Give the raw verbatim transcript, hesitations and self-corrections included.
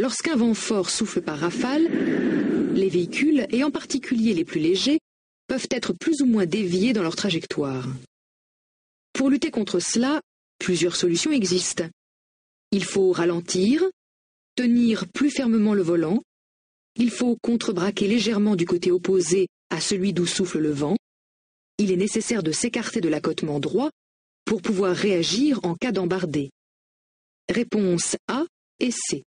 Lorsqu'un vent fort souffle par rafale, les véhicules, et en particulier les plus légers, peuvent être plus ou moins déviés dans leur trajectoire. Pour lutter contre cela, plusieurs solutions existent. Il faut ralentir, tenir plus fermement le volant, il faut contrebraquer légèrement du côté opposé à celui d'où souffle le vent, il est nécessaire de s'écarter de l'accotement droit pour pouvoir réagir en cas d'embardée. Réponse A et C.